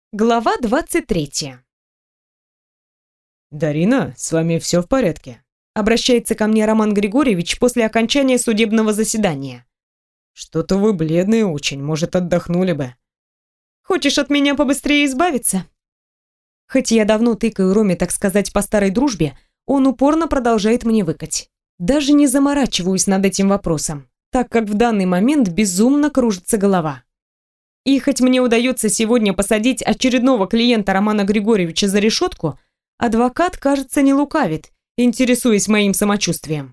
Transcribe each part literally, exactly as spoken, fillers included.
Глава двадцать третья. «Дарина, с вами все в порядке?» Обращается ко мне Роман Григорьевич после окончания судебного заседания. «Что-то вы бледные очень, может, отдохнули бы?» Хочешь от меня побыстрее избавиться? Хоть я давно тыкаю Роме, так сказать, по старой дружбе, он упорно продолжает мне выкать. Даже не заморачиваюсь над этим вопросом, так как в данный момент безумно кружится голова. И хоть мне удается сегодня посадить очередного клиента Романа Григорьевича за решетку, адвокат, кажется, не лукавит, интересуясь моим самочувствием.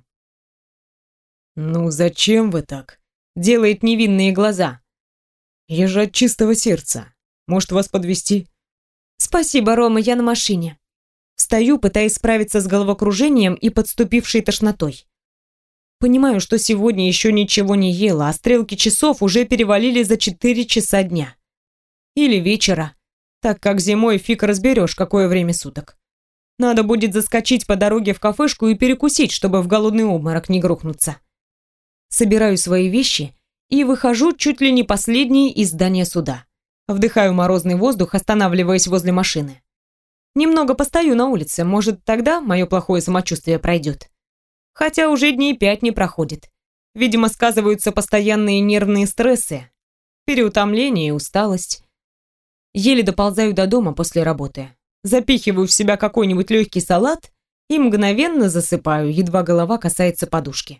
«Ну зачем вы так?» Делает невинные глаза. «Я же от чистого сердца. Может, вас подвезти?» «Спасибо, Рома, я на машине». Встаю, пытаясь справиться с головокружением и подступившей тошнотой. Понимаю, что сегодня еще ничего не ела, а стрелки часов уже перевалили за четыре часа дня. Или вечера, так как зимой фиг разберешь, какое время суток. Надо будет заскочить по дороге в кафешку и перекусить, чтобы в голодный обморок не грохнуться. Собираю свои вещи и выхожу чуть ли не последней из здания суда. Вдыхаю морозный воздух, останавливаясь возле машины. Немного постою на улице, может, тогда мое плохое самочувствие пройдет. Хотя уже дней пять не проходит. Видимо, сказываются постоянные нервные стрессы, переутомление и усталость. Еле доползаю до дома после работы. Запихиваю в себя какой-нибудь легкий салат и мгновенно засыпаю, едва голова касается подушки.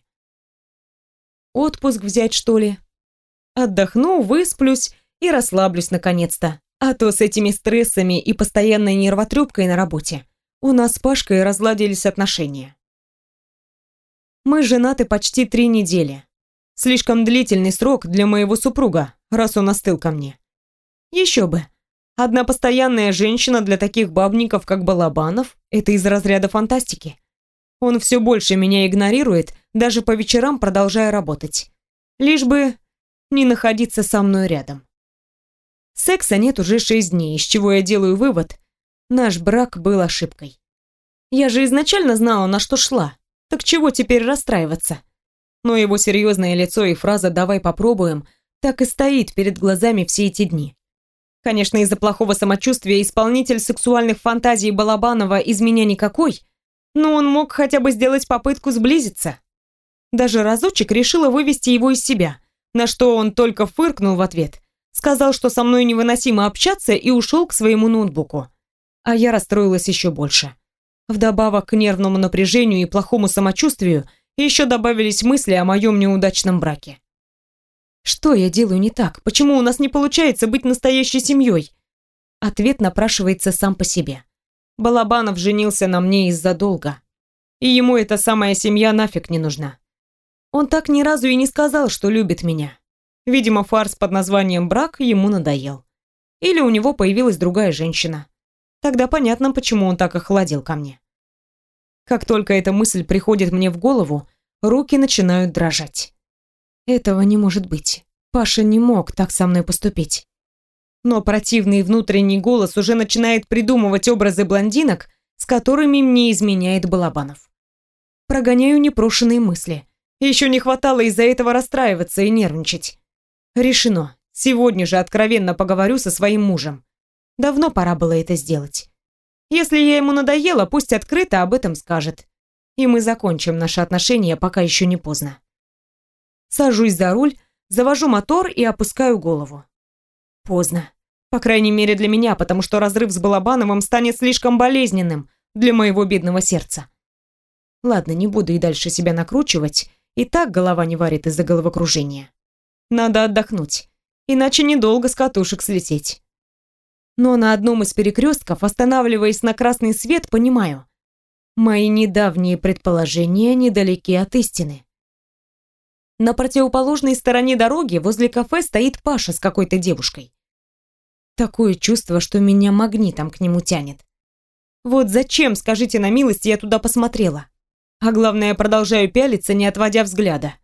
Отпуск взять, что ли? Отдохну, высплюсь и расслаблюсь наконец-то. А то с этими стрессами и постоянной нервотрепкой на работе у нас с Пашкой разладились отношения. Мы женаты почти три недели. Слишком длительный срок для моего супруга, раз он остыл ко мне. Еще бы. Одна постоянная женщина для таких бабников, как Балабанов, это из разряда фантастики. Он все больше меня игнорирует, даже по вечерам продолжая работать. Лишь бы не находиться со мной рядом. Секса нет уже шесть дней, из чего я делаю вывод: наш брак был ошибкой. Я же изначально знала, на что шла. Так чего теперь расстраиваться? Но его серьезное лицо и фраза «давай попробуем» так и стоит перед глазами все эти дни. Конечно, из-за плохого самочувствия исполнитель сексуальных фантазий Балабанова из меня никакой, но он мог хотя бы сделать попытку сблизиться. Даже разочек решила вывести его из себя, на что он только фыркнул в ответ, сказал, что со мной невыносимо общаться, и ушел к своему ноутбуку. А я расстроилась еще больше. Вдобавок к нервному напряжению и плохому самочувствию еще добавились мысли о моем неудачном браке. Что я делаю не так? Почему у нас не получается быть настоящей семьей? Ответ напрашивается сам по себе. Балабанов женился на мне из-за долга. И ему эта самая семья нафиг не нужна. Он так ни разу и не сказал, что любит меня. Видимо, фарс под названием «брак» ему надоел. Или у него появилась другая женщина. Тогда понятно, почему он так охладел ко мне. Как только эта мысль приходит мне в голову, руки начинают дрожать. Этого не может быть. Паша не мог так со мной поступить. Но противный внутренний голос уже начинает придумывать образы блондинок, с которыми мне изменяет Балабанов. Прогоняю непрошенные мысли. Еще не хватало из-за этого расстраиваться и нервничать. Решено. Сегодня же откровенно поговорю со своим мужем. Давно пора было это сделать. Если я ему надоела, пусть открыто об этом скажет. И мы закончим наши отношения, пока еще не поздно. Сажусь за руль, завожу мотор и опускаю голову. Поздно. По крайней мере для меня, потому что разрыв с Балабановым станет слишком болезненным для моего бедного сердца. Ладно, не буду и дальше себя накручивать, и так голова не варит из-за головокружения. Надо отдохнуть, иначе недолго с катушек слететь. Но на одном из перекрестков, останавливаясь на красный свет, понимаю: мои недавние предположения недалеки от истины. На противоположной стороне дороги возле кафе стоит Паша с какой-то девушкой. Такое чувство, что меня магнитом к нему тянет. Вот зачем, скажите на милость, я туда посмотрела? А главное, продолжаю пялиться, не отводя взгляда.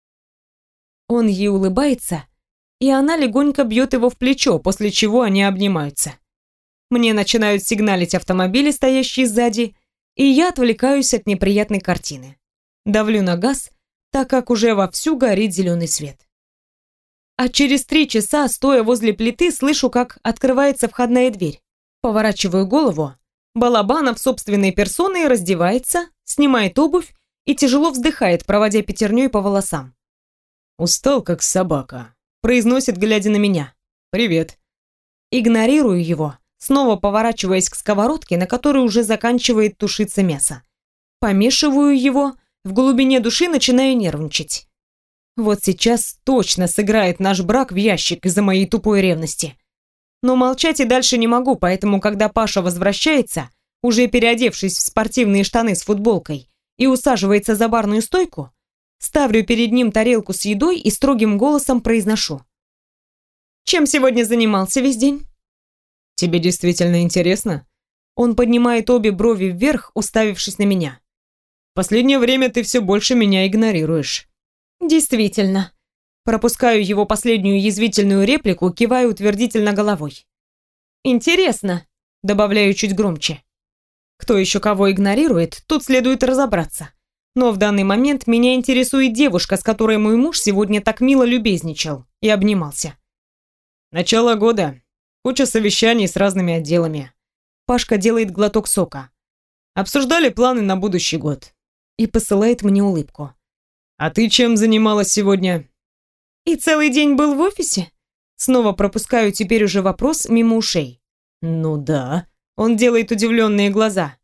Он ей улыбается, и она легонько бьет его в плечо, после чего они обнимаются. Мне начинают сигналить автомобили, стоящие сзади, и я отвлекаюсь от неприятной картины. Давлю на газ, так как уже вовсю горит зеленый свет. А через три часа, стоя возле плиты, слышу, как открывается входная дверь. Поворачиваю голову. Балабанов собственной персоной раздевается, снимает обувь и тяжело вздыхает, проводя пятерней по волосам. «Устал, как собака», — произносит, глядя на меня. «Привет». Игнорирую его, снова поворачиваясь к сковородке, на которой уже заканчивает тушиться мясо. Помешиваю его, в глубине души начинаю нервничать. Вот сейчас точно сыграет наш брак в ящик из-за моей тупой ревности. Но молчать и дальше не могу, поэтому, когда Паша возвращается, уже переодевшись в спортивные штаны с футболкой, и усаживается за барную стойку, ставлю перед ним тарелку с едой и строгим голосом произношу: «Чем сегодня занимался весь день?» «Тебе действительно интересно?» Он поднимает обе брови вверх, уставившись на меня. «В последнее время ты все больше меня игнорируешь». «Действительно». Пропускаю его последнюю язвительную реплику, киваю утвердительно головой. «Интересно», — добавляю чуть громче. Кто еще кого игнорирует, тут следует разобраться. Но в данный момент меня интересует девушка, с которой мой муж сегодня так мило любезничал и обнимался. «Начало года. Куча совещаний с разными отделами». Пашка делает глоток сока. «Обсуждали планы на будущий год». И посылает мне улыбку. «А ты чем занималась сегодня?» «И целый день был в офисе?» Снова пропускаю теперь уже вопрос мимо ушей. «Ну да». Он делает удивленные глаза.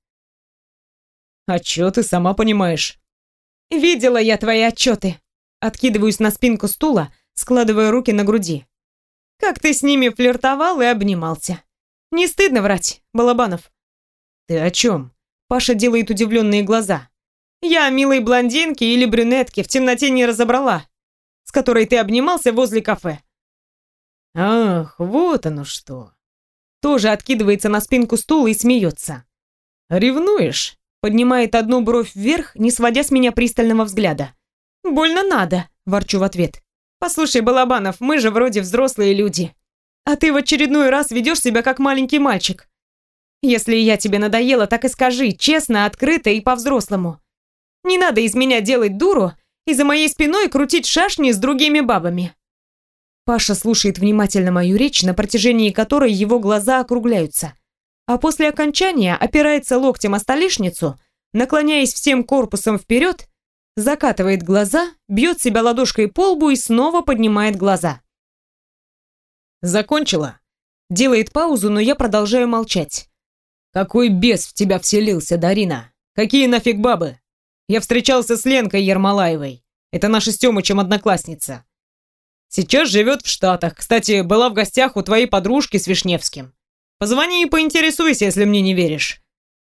«Отчеты, сама понимаешь». «Видела я твои отчеты». Откидываюсь на спинку стула, складывая руки на груди. «Как ты с ними флиртовал и обнимался. Не стыдно врать, Балабанов?» «Ты о чем?» Паша делает удивленные глаза. «Я о милой блондинке или брюнетке в темноте не разобрала, с которой ты обнимался возле кафе». «Ах, вот оно что». Тоже откидывается на спинку стула и смеется. «Ревнуешь?» Поднимает одну бровь вверх, не сводя с меня пристального взгляда. «Больно надо», – ворчу в ответ. «Послушай, Балабанов, мы же вроде взрослые люди. А ты в очередной раз ведешь себя как маленький мальчик. Если я тебе надоела, так и скажи, честно, открыто и по-взрослому. Не надо из меня делать дуру и за моей спиной крутить шашни с другими бабами». Паша слушает внимательно мою речь, на протяжении которой его глаза округляются. А после окончания опирается локтем о столешницу, наклоняясь всем корпусом вперед, закатывает глаза, бьет себя ладошкой по лбу и снова поднимает глаза. «Закончила?» Делает паузу, но я продолжаю молчать. «Какой бес в тебя вселился, Дарина? Какие нафиг бабы? Я встречался с Ленкой Ермолаевой. Это наша с Тёмычем одноклассница. Сейчас живет в Штатах. Кстати, была в гостях у твоей подружки с Вишневским. Позвони и поинтересуйся, если мне не веришь.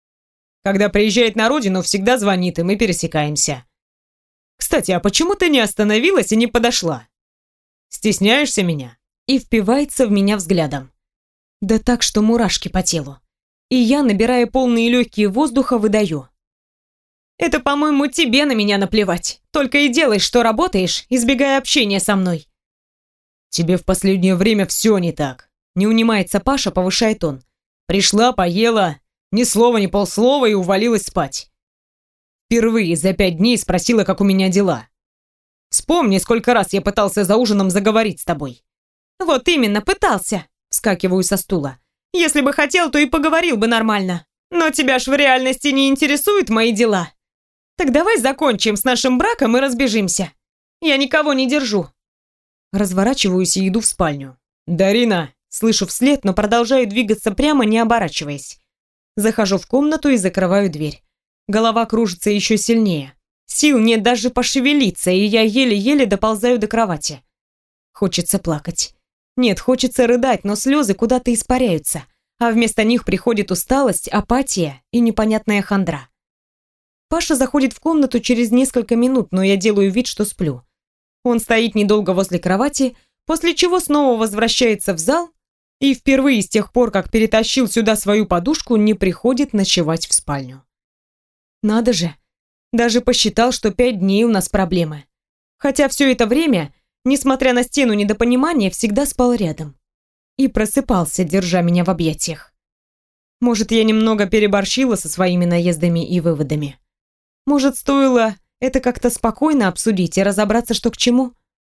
Когда приезжает на родину, всегда звонит, и мы пересекаемся. Кстати, а почему ты не остановилась и не подошла? Стесняешься меня?» И впивается в меня взглядом. Да так, что мурашки по телу. И я, набирая полные легкие воздуха, выдаю. «Это, по-моему, тебе на меня наплевать. Только и делай, что работаешь, избегая общения со мной». «Тебе в последнее время все не так». Не унимается Паша, повышает он. «Пришла, поела, ни слова, ни полслова и увалилась спать. Впервые за пять дней спросила, как у меня дела. Вспомни, сколько раз я пытался за ужином заговорить с тобой». «Вот именно, пытался», вскакиваю со стула. «Если бы хотел, то и поговорил бы нормально. Но тебя ж в реальности не интересуют мои дела. Так давай закончим с нашим браком и разбежимся. Я никого не держу». Разворачиваюсь и иду в спальню. «Дарина!» Слышу вслед, но продолжаю двигаться прямо, не оборачиваясь. Захожу в комнату и закрываю дверь. Голова кружится еще сильнее. Сил нет даже пошевелиться, и я еле-еле доползаю до кровати. Хочется плакать. Нет, хочется рыдать, но слезы куда-то испаряются, а вместо них приходит усталость, апатия и непонятная хандра. Паша заходит в комнату через несколько минут, но я делаю вид, что сплю. Он стоит недолго возле кровати, после чего снова возвращается в зал и впервые с тех пор, как перетащил сюда свою подушку, не приходит ночевать в спальню. Надо же, даже посчитал, что пять дней у нас проблемы. Хотя все это время, несмотря на стену недопонимания, всегда спал рядом. И просыпался, держа меня в объятиях. Может, я немного переборщила со своими наездами и выводами. Может, стоило это как-то спокойно обсудить и разобраться, что к чему?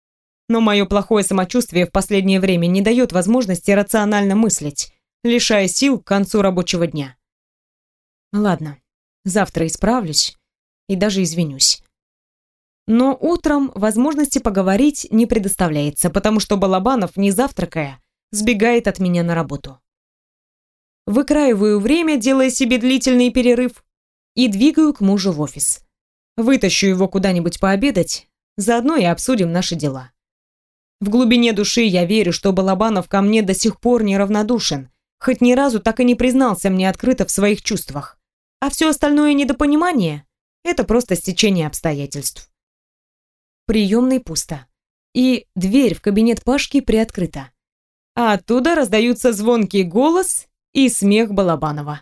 Но мое плохое самочувствие в последнее время не дает возможности рационально мыслить, лишая сил к концу рабочего дня. Ладно, завтра исправлюсь и даже извинюсь. Но утром возможности поговорить не предоставляется, потому что Балабанов, не завтракая, сбегает от меня на работу. Выкраиваю время, делая себе длительный перерыв, и двигаю к мужу в офис. Вытащу его куда-нибудь пообедать, заодно и обсудим наши дела. В глубине души я верю, что Балабанов ко мне до сих пор неравнодушен, хоть ни разу так и не признался мне открыто в своих чувствах. А все остальное недопонимание – это просто стечение обстоятельств. В приемной пусто. И дверь в кабинет Пашки приоткрыта. А оттуда раздаются звонкий голос и смех Балабанова.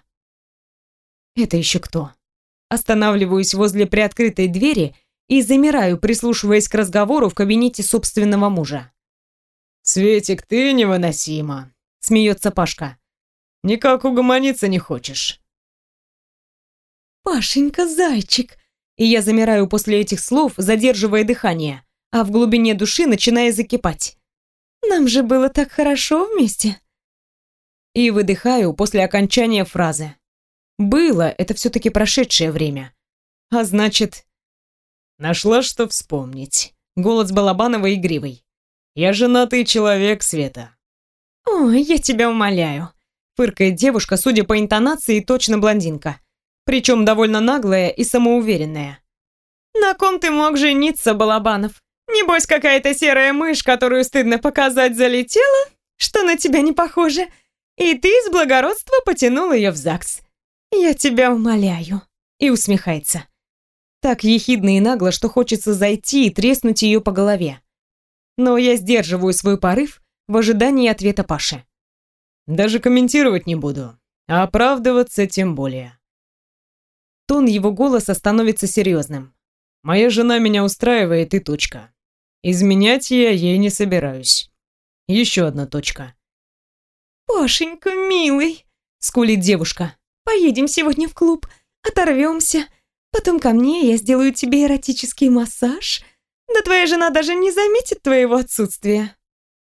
Это еще кто? Останавливаюсь возле приоткрытой двери и замираю, прислушиваясь к разговору в кабинете собственного мужа. «Светик, ты невыносима», — смеется Пашка. «Никак угомониться не хочешь». «Пашенька, зайчик!» И я замираю после этих слов, задерживая дыхание, а в глубине души начиная закипать. «Нам же было так хорошо вместе!» И выдыхаю после окончания фразы. «Было» — это все-таки прошедшее время. А значит... Нашла, что вспомнить. Голос Балабанова игривый. «Я женатый человек, Света». «Ой, я тебя умоляю», — фыркает девушка, судя по интонации, точно блондинка. Причем довольно наглая и самоуверенная. «На ком ты мог жениться, Балабанов? Небось, какая-то серая мышь, которую стыдно показать, залетела, что на тебя не похоже, и ты из благородства потянул ее в ЗАГС. Я тебя умоляю». И усмехается. Так ехидно и нагло, что хочется зайти и треснуть ее по голове. Но я сдерживаю свой порыв в ожидании ответа Паши. «Даже комментировать не буду, а оправдываться тем более». Тон его голоса становится серьезным. «Моя жена меня устраивает, и точка. Изменять я ей не собираюсь. Еще одна точка». «Пашенька, милый», — скулит девушка, — «поедем сегодня в клуб, оторвемся. Потом ко мне, я сделаю тебе эротический массаж. Да твоя жена даже не заметит твоего отсутствия».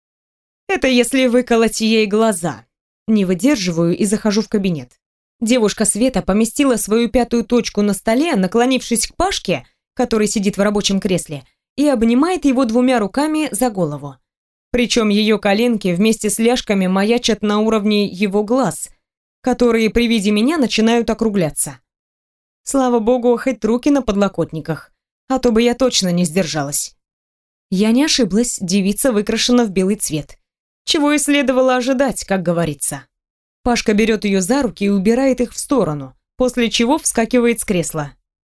Это если выколоть ей глаза. Не выдерживаю и захожу в кабинет. Девушка Света поместила свою пятую точку на столе, наклонившись к Пашке, который сидит в рабочем кресле, и обнимает его двумя руками за голову. Причем ее коленки вместе с ляжками маячат на уровне его глаз, которые при виде меня начинают округляться. Слава богу, хоть руки на подлокотниках, а то бы я точно не сдержалась. Я не ошиблась, девица выкрашена в белый цвет. Чего и следовало ожидать, как говорится. Пашка берет ее за руки и убирает их в сторону, после чего вскакивает с кресла.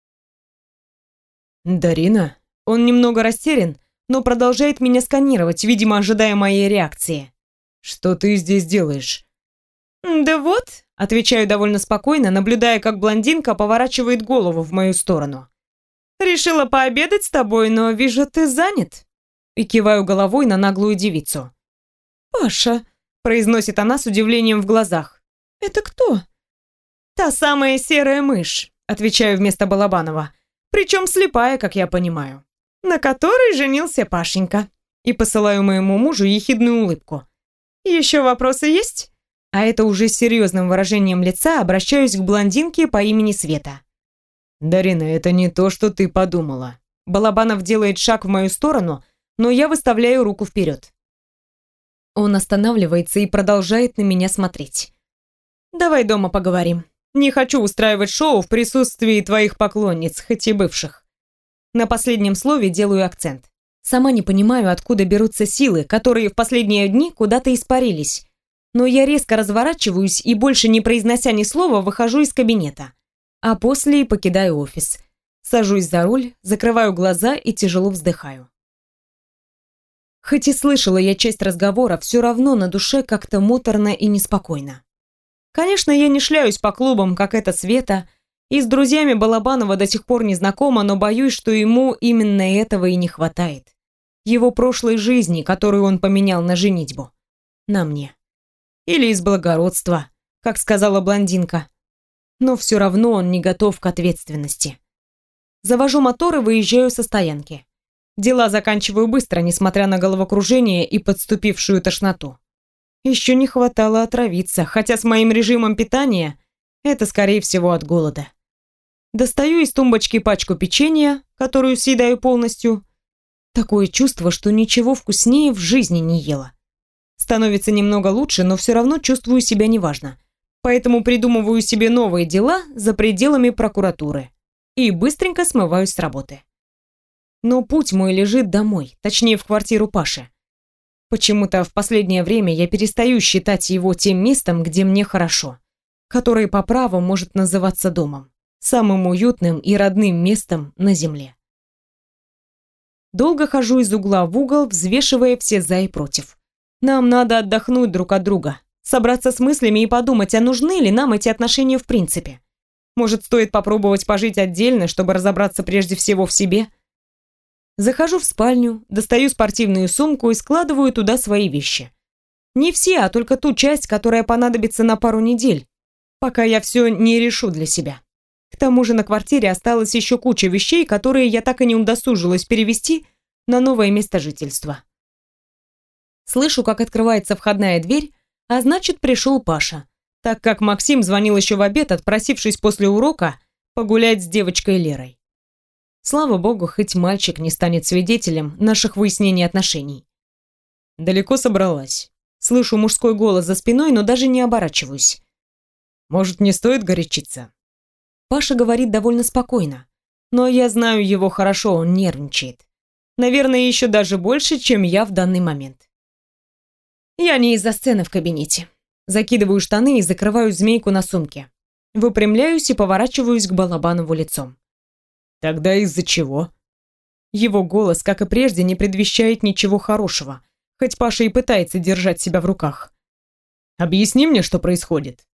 «Дарина?» Он немного растерян, но продолжает меня сканировать, видимо, ожидая моей реакции. «Что ты здесь делаешь?» «Да вот», — отвечаю довольно спокойно, наблюдая, как блондинка поворачивает голову в мою сторону. «Решила пообедать с тобой, но вижу, ты занят». И киваю головой на наглую девицу. «Паша», — произносит она с удивлением в глазах. «Это кто?» «Та самая серая мышь», — отвечаю вместо Балабанова. «Причем слепая, как я понимаю. На которой женился Пашенька». И посылаю моему мужу ехидную улыбку. «Еще вопросы есть?» А это уже с серьезным выражением лица обращаюсь к блондинке по имени Света. «Дарина, это не то, что ты подумала». Балабанов делает шаг в мою сторону, но я выставляю руку вперед. Он останавливается и продолжает на меня смотреть. «Давай дома поговорим. Не хочу устраивать шоу в присутствии твоих поклонниц, хоть и бывших». На последнем слове делаю акцент. Сама не понимаю, откуда берутся силы, которые в последние дни куда-то испарились. Но я резко разворачиваюсь и, больше не произнося ни слова, выхожу из кабинета. А после и покидаю офис. Сажусь за руль, закрываю глаза и тяжело вздыхаю. Хоть и слышала я часть разговора, все равно на душе как-то муторно и неспокойно. Конечно, я не шляюсь по клубам, как эта Света, и с друзьями Балабанова до сих пор не знакома, но боюсь, что ему именно этого и не хватает. Его прошлой жизни, которую он поменял на женитьбу. На мне. Или из благородства, как сказала блондинка. Но все равно он не готов к ответственности. Завожу мотор и выезжаю со стоянки. Дела заканчиваю быстро, несмотря на головокружение и подступившую тошноту. Еще не хватало отравиться, хотя с моим режимом питания это, скорее всего, от голода. Достаю из тумбочки пачку печенья, которую съедаю полностью. Такое чувство, что ничего вкуснее в жизни не ела. Становится немного лучше, но все равно чувствую себя неважно. Поэтому придумываю себе новые дела за пределами прокуратуры и быстренько смываюсь с работы. Но путь мой лежит домой, точнее в квартиру Паши. Почему-то в последнее время я перестаю считать его тем местом, где мне хорошо, которое по праву может называться домом, самым уютным и родным местом на земле. Долго хожу из угла в угол, взвешивая все за и против. Нам надо отдохнуть друг от друга, собраться с мыслями и подумать, а нужны ли нам эти отношения в принципе. Может, стоит попробовать пожить отдельно, чтобы разобраться прежде всего в себе? Захожу в спальню, достаю спортивную сумку и складываю туда свои вещи. Не все, а только ту часть, которая понадобится на пару недель, пока я все не решу для себя. К тому же на квартире осталась еще куча вещей, которые я так и не удосужилась перевести на новое место жительства. Слышу, как открывается входная дверь, а значит, пришел Паша, так как Максим звонил еще в обед, отпросившись после урока погулять с девочкой Лерой. Слава богу, хоть мальчик не станет свидетелем наших выяснений отношений. Далеко собралась. Слышу мужской голос за спиной, но даже не оборачиваюсь. Может, не стоит горячиться? Паша говорит довольно спокойно, но я знаю его хорошо, он нервничает. Наверное, еще даже больше, чем я в данный момент. Я не из-за сцены в кабинете. Закидываю штаны и закрываю змейку на сумке. Выпрямляюсь и поворачиваюсь к Балабанову лицом. Тогда из-за чего? Его голос, как и прежде, не предвещает ничего хорошего, хоть Паша и пытается держать себя в руках. Объясни мне, что происходит.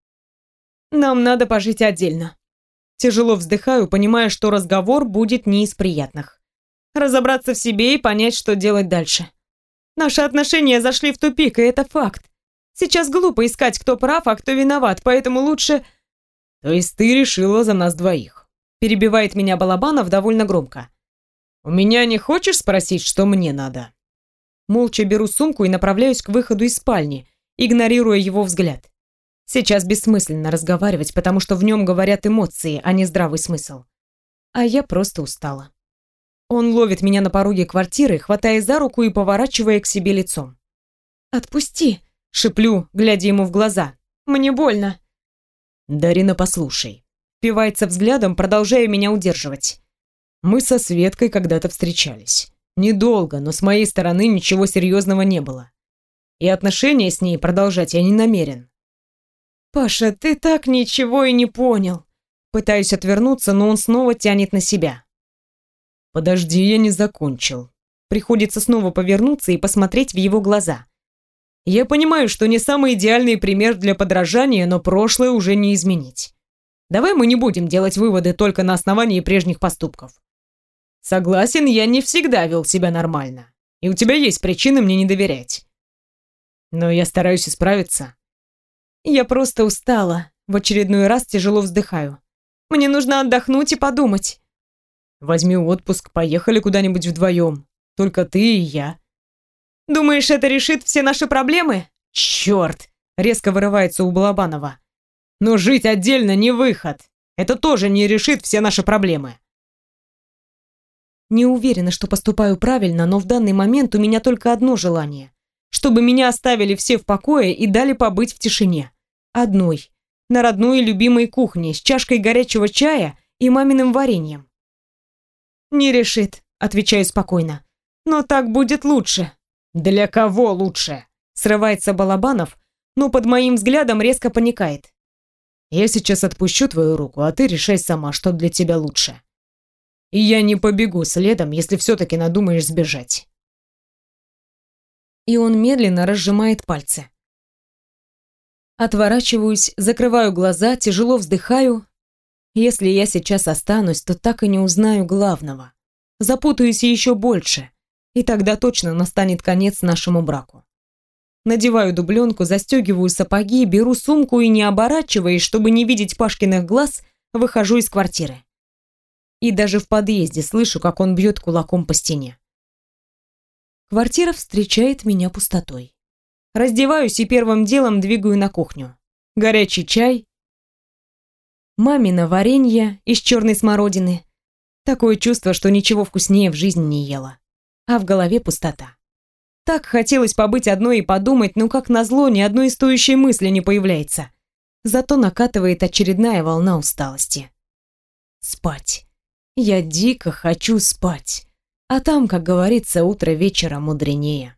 Нам надо пожить отдельно. Тяжело вздыхаю, понимая, что разговор будет не из приятных. Разобраться в себе и понять, что делать дальше. Наши отношения зашли в тупик, и это факт. Сейчас глупо искать, кто прав, а кто виноват, поэтому лучше... То есть ты решила за нас двоих? Перебивает меня Балабанов довольно громко. У меня не хочешь спросить, что мне надо? Молча беру сумку и направляюсь к выходу из спальни, игнорируя его взгляд. Сейчас бессмысленно разговаривать, потому что в нем говорят эмоции, а не здравый смысл. А я просто устала. Он ловит меня на пороге квартиры, хватая за руку и поворачивая к себе лицом. «Отпусти!» — шеплю, глядя ему в глаза. «Мне больно!» «Дарина, послушай!» Впивается взглядом, продолжая меня удерживать. Мы со Светкой когда-то встречались. Недолго, но с моей стороны ничего серьезного не было. И отношения с ней продолжать я не намерен. «Паша, ты так ничего и не понял!» Пытаюсь отвернуться, но он снова тянет на себя. «Подожди, я не закончил». Приходится снова повернуться и посмотреть в его глаза. Я понимаю, что не самый идеальный пример для подражания, но прошлое уже не изменить. Давай мы не будем делать выводы только на основании прежних поступков. Согласен, я не всегда вел себя нормально, и у тебя есть причины мне не доверять. Но я стараюсь исправиться. Я просто устала. В очередной раз тяжело вздыхаю. Мне нужно отдохнуть и подумать. Возьми отпуск, поехали куда-нибудь вдвоем. Только ты и я. Думаешь, это решит все наши проблемы? Черт! Резко вырывается у Балабанова. Но жить отдельно не выход. Это тоже не решит все наши проблемы. Не уверена, что поступаю правильно, но в данный момент у меня только одно желание. Чтобы меня оставили все в покое и дали побыть в тишине. Одной. На родной и любимой кухне, с чашкой горячего чая и маминым вареньем. «Не решит», — отвечаю спокойно. «Но так будет лучше». «Для кого лучше?» — срывается Балабанов, но под моим взглядом резко паникает. «Я сейчас отпущу твою руку, а ты решай сама, что для тебя лучше. И я не побегу следом, если все-таки надумаешь сбежать». И он медленно разжимает пальцы. Отворачиваюсь, закрываю глаза, тяжело вздыхаю. Если я сейчас останусь, то так и не узнаю главного. Запутаюсь еще больше, и тогда точно настанет конец нашему браку. Надеваю дубленку, застегиваю сапоги, беру сумку и, не оборачиваясь, чтобы не видеть Пашкиных глаз, выхожу из квартиры. И даже в подъезде слышу, как он бьет кулаком по стене. Квартира встречает меня пустотой. Раздеваюсь и первым делом двигаю на кухню. Горячий чай, мамино варенье из черной смородины. Такое чувство, что ничего вкуснее в жизни не ела. А в голове пустота. Так хотелось побыть одной и подумать, но как назло ни одной стоящей мысли не появляется. Зато накатывает очередная волна усталости. Спать. Я дико хочу спать. А там, как говорится, утро вечера мудренее.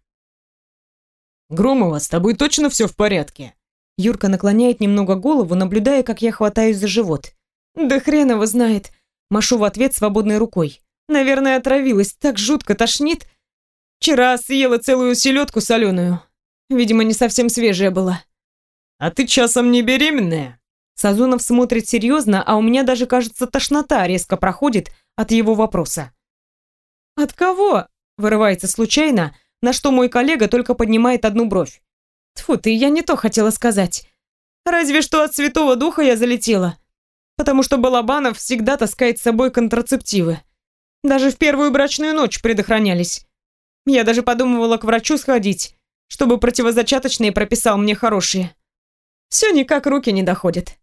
«Громова, с тобой точно все в порядке?» Юрка наклоняет немного голову, наблюдая, как я хватаюсь за живот. «Да хрен его знает!» Машу в ответ свободной рукой. «Наверное, отравилась, так жутко тошнит. Вчера съела целую селедку соленую. Видимо, не совсем свежая была». «А ты часом не беременная?» Сазонов смотрит серьезно, а у меня даже, кажется, тошнота резко проходит от его вопроса. «От кого?» – вырывается случайно, на что мой коллега только поднимает одну бровь. Тьфу ты, я не то хотела сказать. Разве что от Святого Духа я залетела. Потому что Балабанов всегда таскает с собой контрацептивы. Даже в первую брачную ночь предохранялись. Я даже подумывала к врачу сходить, чтобы противозачаточные прописал мне хорошие. Все никак руки не доходят.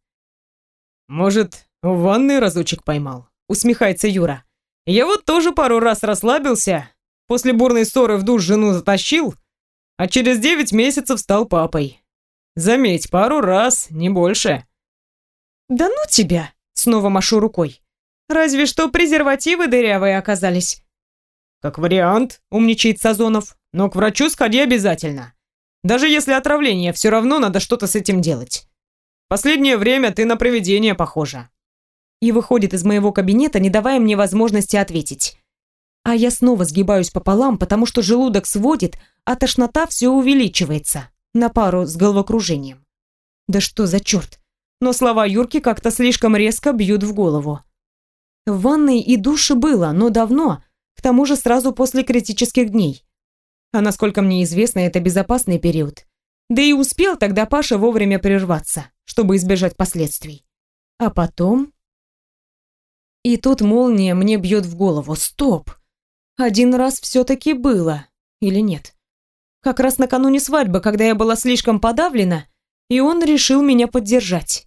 «Может, в ванной разочек поймал?» – усмехается Юра. «Я вот тоже пару раз расслабился, после бурной ссоры в душ жену затащил, а через девять месяцев стал папой. Заметь, пару раз, не больше». «Да ну тебя!» – снова машу рукой. «Разве что презервативы дырявые оказались». «Как вариант», – умничает Сазонов, «но к врачу сходи обязательно. Даже если отравление, все равно надо что-то с этим делать. Последнее время ты на привидение похожа». И выходит из моего кабинета, не давая мне возможности ответить. А я снова сгибаюсь пополам, потому что желудок сводит, а тошнота все увеличивается, на пару с головокружением. Да что за черт? Но слова Юрки как-то слишком резко бьют в голову. В ванной и душе было, но давно, к тому же сразу после критических дней. А насколько мне известно, это безопасный период. Да и успел тогда Паша вовремя прерваться, чтобы избежать последствий. А потом... И тут молния мне бьет в голову. Стоп! Один раз все-таки было. Или нет? Как раз накануне свадьбы, когда я была слишком подавлена, и он решил меня поддержать.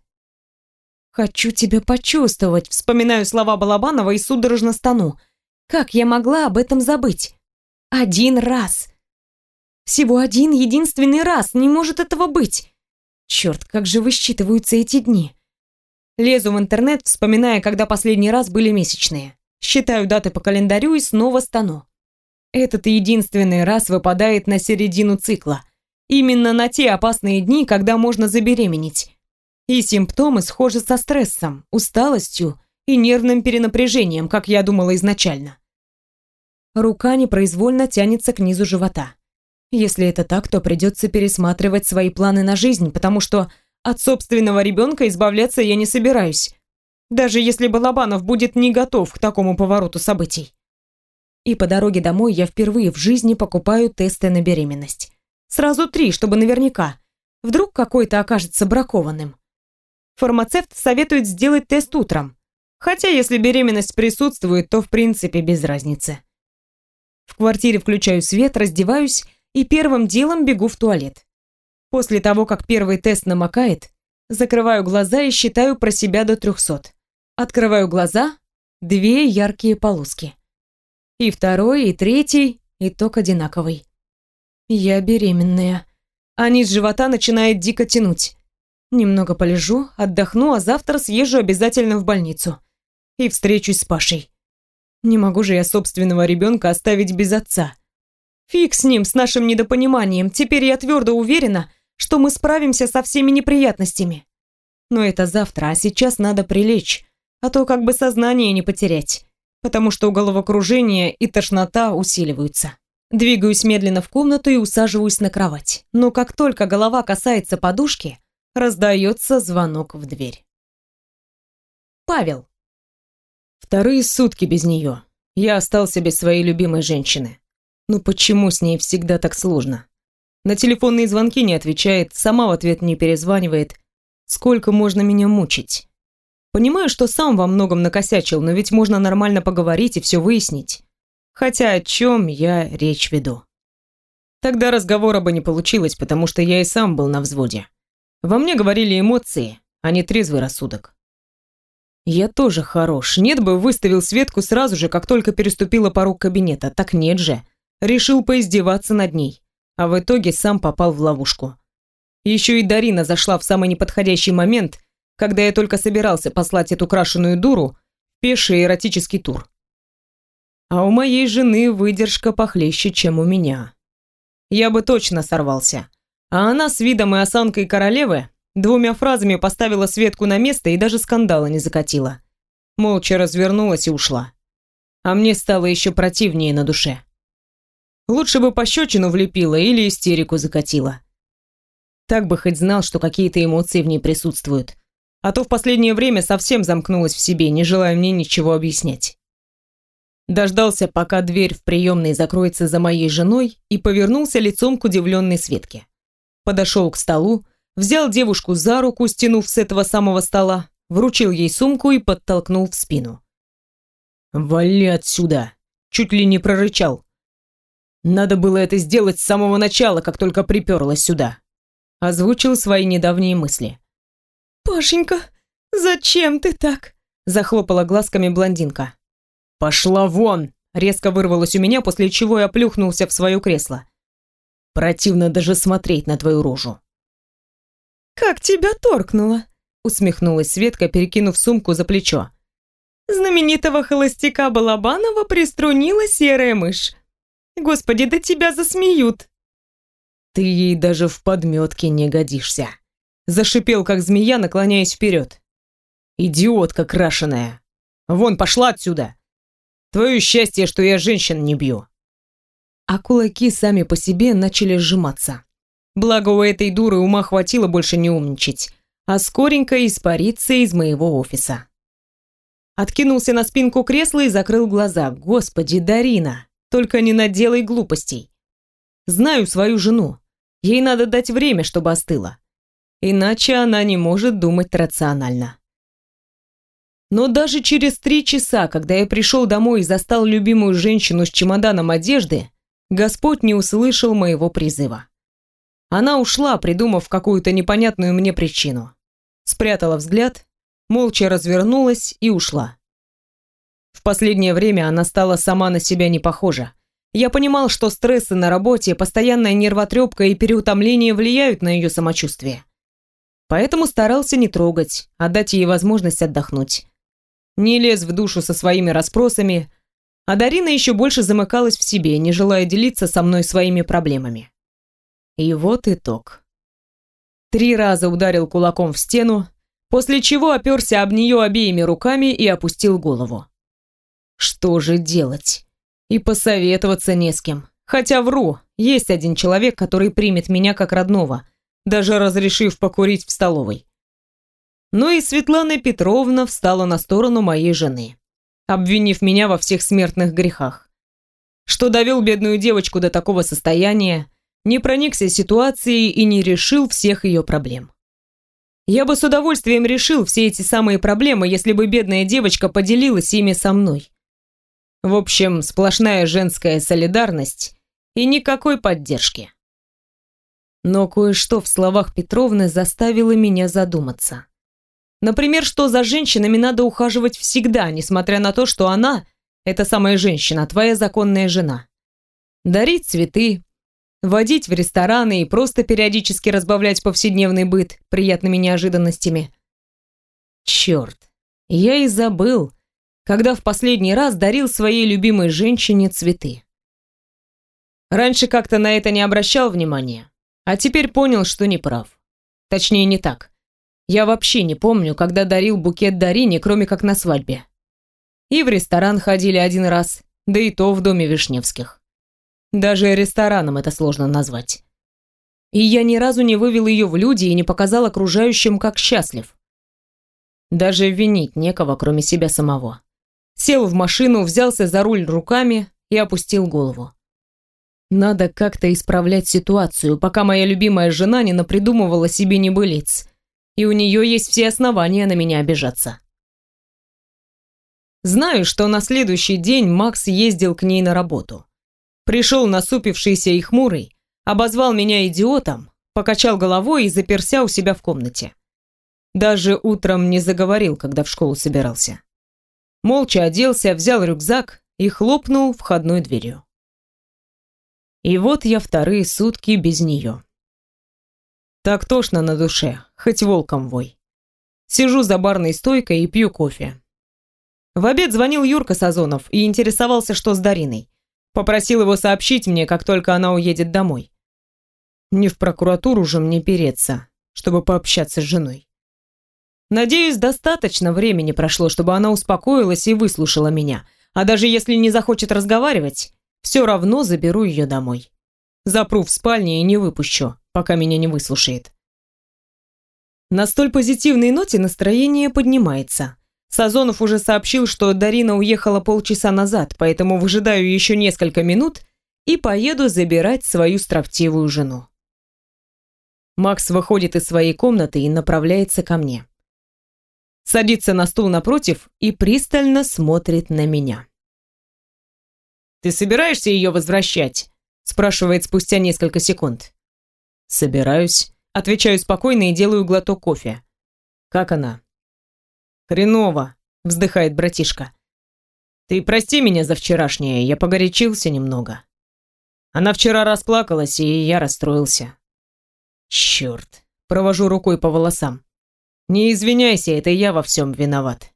«Хочу тебя почувствовать», вспоминаю слова Балабанова и судорожно стану. Как я могла об этом забыть? Один раз. Всего один единственный раз, не может этого быть. Черт, как же высчитываются эти дни. Лезу в интернет, вспоминая, когда последний раз были месячные. Считаю даты по календарю и снова стану. Этот единственный раз выпадает на середину цикла. Именно на те опасные дни, когда можно забеременеть. И симптомы схожи со стрессом, усталостью и нервным перенапряжением, как я думала изначально. Рука непроизвольно тянется к низу живота. Если это так, то придется пересматривать свои планы на жизнь, потому что от собственного ребенка избавляться я не собираюсь. Даже если Балабанов будет не готов к такому повороту событий. И по дороге домой я впервые в жизни покупаю тесты на беременность. Сразу три, чтобы наверняка. Вдруг какой-то окажется бракованным. Фармацевт советует сделать тест утром. Хотя если беременность присутствует, то в принципе без разницы. В квартире включаю свет, раздеваюсь и первым делом бегу в туалет. После того, как первый тест намокает, закрываю глаза и считаю про себя до трехсот. Открываю глаза, две яркие полоски. И второй, и третий, итог одинаковый. Я беременная. А низ живота начинает дико тянуть. Немного полежу, отдохну, а завтра съезжу обязательно в больницу. И встречусь с Пашей. Не могу же я собственного ребенка оставить без отца. Фиг с ним, с нашим недопониманием. Теперь я твердо уверена, что мы справимся со всеми неприятностями. Но это завтра, а сейчас надо прилечь, а то как бы сознание не потерять, потому что головокружение и тошнота усиливаются. Двигаюсь медленно в комнату и усаживаюсь на кровать. Но как только голова касается подушки, раздается звонок в дверь. Павел. Вторые сутки без нее. Я остался без своей любимой женщины. Ну почему с ней всегда так сложно? На телефонные звонки не отвечает, сама в ответ не перезванивает. Сколько можно меня мучить? Понимаю, что сам во многом накосячил, но ведь можно нормально поговорить и все выяснить. Хотя о чем я речь веду? Тогда разговора бы не получилось, потому что я и сам был на взводе. Во мне говорили эмоции, а не трезвый рассудок. Я тоже хорош. Нет бы выставил Светку сразу же, как только переступила порог кабинета. Так нет же. Решил поиздеваться над ней. А в итоге сам попал в ловушку. Еще и Дарина зашла в самый неподходящий момент, когда я только собирался послать эту крашеную дуру в пеший эротический тур. А у моей жены выдержка похлеще, чем у меня. Я бы точно сорвался. А она с видом и осанкой королевы двумя фразами поставила Светку на место и даже скандала не закатила. Молча развернулась и ушла. А мне стало еще противнее на душе. Лучше бы пощечину влепила или истерику закатила. Так бы хоть знал, что какие-то эмоции в ней присутствуют. А то в последнее время совсем замкнулась в себе, не желая мне ничего объяснять. Дождался, пока дверь в приемной закроется за моей женой, и повернулся лицом к удивленной Светке. Подошел к столу, взял девушку за руку, стянув с этого самого стола, вручил ей сумку и подтолкнул в спину. «Вали отсюда!» – чуть ли не прорычал. «Надо было это сделать с самого начала, как только приперлась сюда!» Озвучил свои недавние мысли. «Пашенька, зачем ты так?» – захлопала глазками блондинка. «Пошла вон!» – резко вырвалось у меня, после чего я плюхнулся в свое кресло. «Противно даже смотреть на твою рожу». «Как тебя торкнуло?» – усмехнулась Светка, перекинув сумку за плечо. «Знаменитого холостяка Балабанова приструнила серая мышь. Господи, да тебя засмеют!» «Ты ей даже в подметке не годишься!» – зашипел, как змея, наклоняясь вперед. «Идиотка крашеная! Вон, пошла отсюда! Твое счастье, что я женщин не бью!» А кулаки сами по себе начали сжиматься. Благо у этой дуры ума хватило больше не умничать, а скоренько испариться из моего офиса. Откинулся на спинку кресла и закрыл глаза. «Господи, Дарина, только не наделай глупостей. Знаю свою жену. Ей надо дать время, чтобы остыла. Иначе она не может думать рационально». Но даже через три часа, когда я пришел домой и застал любимую женщину с чемоданом одежды, Господь не услышал моего призыва. Она ушла, придумав какую-то непонятную мне причину. Спрятала взгляд, молча развернулась и ушла. В последнее время она стала сама на себя не похожа. Я понимал, что стрессы на работе, постоянная нервотрепка и переутомление влияют на ее самочувствие. Поэтому старался не трогать, а дать ей возможность отдохнуть. Не лез в душу со своими расспросами, а Дарина еще больше замыкалась в себе, не желая делиться со мной своими проблемами. И вот итог. Три раза ударил кулаком в стену, после чего оперся об нее обеими руками и опустил голову. Что же делать? И посоветоваться не с кем. Хотя вру, есть один человек, который примет меня как родного, даже разрешив покурить в столовой. Но и Светлана Петровна встала на сторону моей жены, обвинив меня во всех смертных грехах. Что довел бедную девочку до такого состояния, не проникся ситуацией и не решил всех ее проблем. Я бы с удовольствием решил все эти самые проблемы, если бы бедная девочка поделилась ими со мной. В общем, сплошная женская солидарность и никакой поддержки. Но кое-что в словах Петровны заставило меня задуматься. Например, что за женщинами надо ухаживать всегда, несмотря на то, что она, эта самая женщина, твоя законная жена. Дарить цветы, водить в рестораны и просто периодически разбавлять повседневный быт приятными неожиданностями. Черт, я и забыл, когда в последний раз дарил своей любимой женщине цветы. Раньше как-то на это не обращал внимания, а теперь понял, что не прав. Точнее, не так. Я вообще не помню, когда дарил букет Дарине, кроме как на свадьбе. И в ресторан ходили один раз, да и то в доме Вишневских. Даже рестораном это сложно назвать. И я ни разу не вывел ее в люди и не показал окружающим, как счастлив. Даже винить некого, кроме себя самого. Сел в машину, взялся за руль руками и опустил голову. Надо как-то исправлять ситуацию, пока моя любимая жена не напридумывала себе небылиц. И у нее есть все основания на меня обижаться. Знаю, что на следующий день Макс ездил к ней на работу. Пришел насупившийся и хмурый, обозвал меня идиотом, покачал головой и заперся у себя в комнате. Даже утром не заговорил, когда в школу собирался. Молча оделся, взял рюкзак и хлопнул входной дверью. И вот я вторые сутки без нее. Так тошно на душе, хоть волком вой. Сижу за барной стойкой и пью кофе. В обед звонил Юрка Сазонов и интересовался, что с Дариной. Попросил его сообщить мне, как только она уедет домой. Не в прокуратуру же мне переться, чтобы пообщаться с женой. Надеюсь, достаточно времени прошло, чтобы она успокоилась и выслушала меня. А даже если не захочет разговаривать, все равно заберу ее домой. Запру в спальне и не выпущу, пока меня не выслушает. На столь позитивной ноте настроение поднимается. Сазонов уже сообщил, что Дарина уехала полчаса назад, поэтому выжидаю еще несколько минут и поеду забирать свою строптивую жену. Макс выходит из своей комнаты и направляется ко мне. Садится на стул напротив и пристально смотрит на меня. «Ты собираешься ее возвращать?» спрашивает спустя несколько секунд. «Собираюсь», отвечаю спокойно и делаю глоток кофе. «Как она?» «Хреново», вздыхает братишка. «Ты прости меня за вчерашнее, я погорячился немного. Она вчера расплакалась, и я расстроился». «Черт», провожу рукой по волосам. «Не извиняйся, это я во всем виноват».